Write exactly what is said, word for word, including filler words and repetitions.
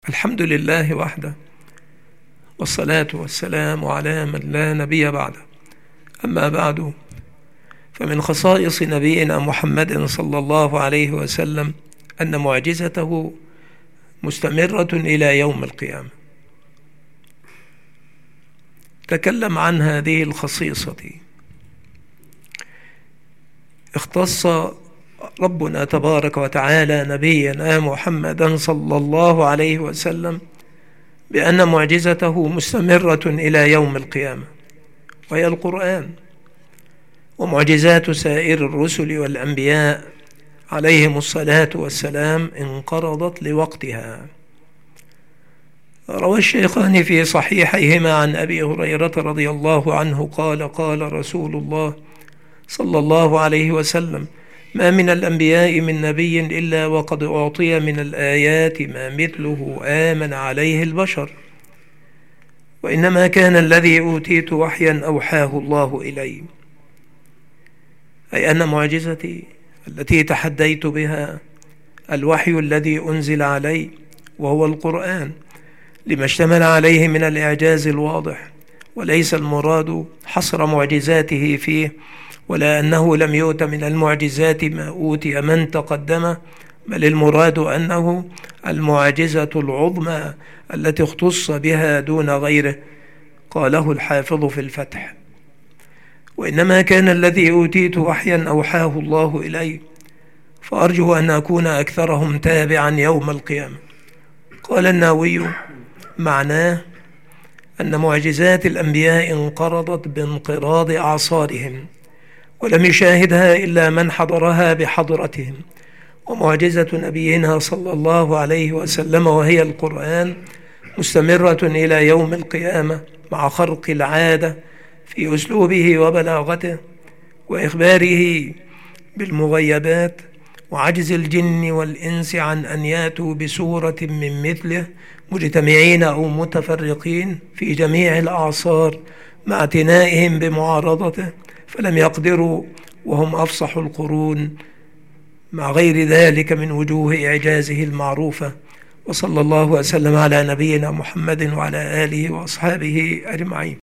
الحمد لله وحده، والصلاة والسلام على من لا نبي بعده. أما بعد، فمن خصائص نبينا محمد صلى الله عليه وسلم أن معجزته مستمرة إلى يوم القيامة. تكلم عن هذه الخصيصة. اختص ربنا تبارك وتعالى نبينا محمدا صلى الله عليه وسلم بأن معجزته مستمرة إلى يوم القيامة، وهي القرآن. ومعجزات سائر الرسل والأنبياء عليهم الصلاة والسلام انقرضت لوقتها. روى الشيخان في صحيحيهما عن أبي هريرة رضي الله عنه قال: قال رسول الله صلى الله عليه وسلم: ما من الأنبياء من نبي إلا وقد أعطي من الآيات ما مثله آمن عليه البشر، وإنما كان الذي أوتيت وحيا أوحاه الله إلي. أي أن معجزتي التي تحديت بها الوحي الذي أنزل علي، وهو القرآن، لما اشتمل عليه من الإعجاز الواضح. وليس المراد حصر معجزاته فيه، ولا أنه لم يؤت من المعجزات ما أوتي من تقدمه، بل المراد أنه المعجزة العظمى التي اختص بها دون غيره. قاله الحافظ في الفتح: وإنما كان الذي أوتيت وحيا أوحاه الله إلي، فأرجو أن أكون أكثرهم تابعا يوم القيامة. قال النووي: معناه أن معجزات الأنبياء انقرضت بانقراض أعصارهم، ولم يشاهدها إلا من حضرها بحضرتهم. ومعجزة نبينا صلى الله عليه وسلم وهي القرآن مستمرة إلى يوم القيامة، مع خرق العادة في أسلوبه وبلاغته وإخباره بالمغيبات، وعجز الجن والإنس عن أن يأتوا بسورة من مثله مجتمعين أو متفرقين في جميع الأعصار، مع اعتنائهم بمعارضته فلم يقدروا، وهم أفصح القرون، مع غير ذلك من وجوه إعجازه المعروفة. وصلى الله وسلم على نبينا محمد وعلى آله وأصحابه أجمعين.